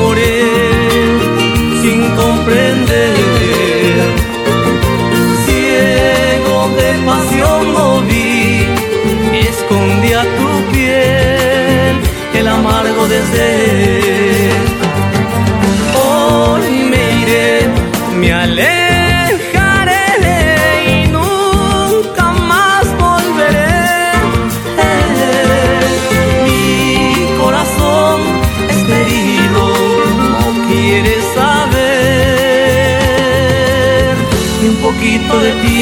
lloré sin comprender. Ciego de pasión lo vi, escondía tu piel el amargo desdén. Hoy me iré, me alejaré y nunca más volveré. Mi corazón está herido, no quiere saber ni un poquito de ti.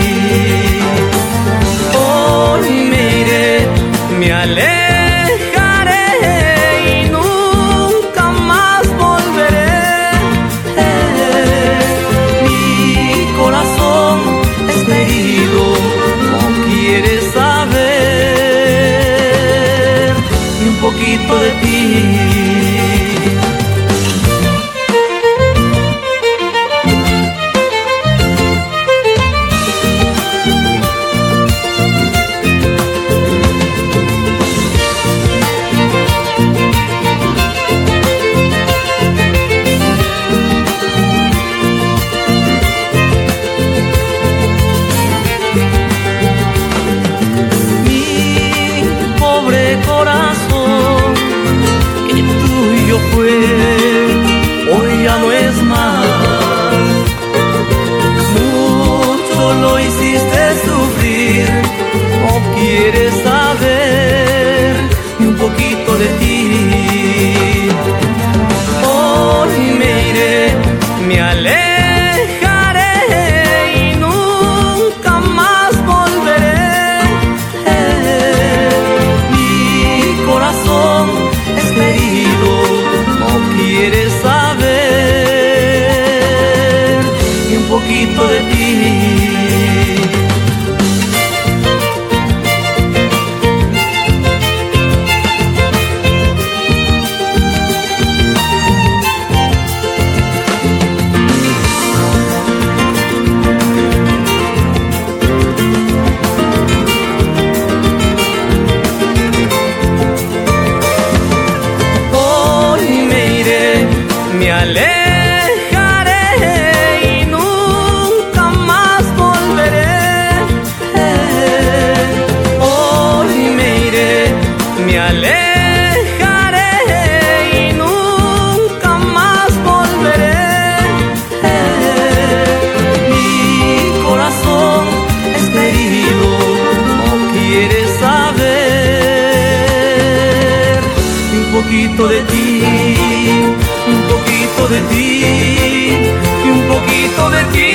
Hoy me iré, me alejaré y nunca más volveré. Mi corazón está herido, no quiere saber ni un poquito de ti. Corazón que tuyo fue, hoy ya no es más. Mucho lo hiciste sufrir, no quieres saber ni un poquito de ti. Hoy me iré, me alejaré y nunca más volveré. Está herido, no quiere saber ni un poquito de ti. Me alejaré y nunca más volveré. Hoy me iré, me alejaré y nunca más volveré. Mi corazón está herido, no quiere saber ni un poquito de ti. Un poquito de ti y un poquito de ti.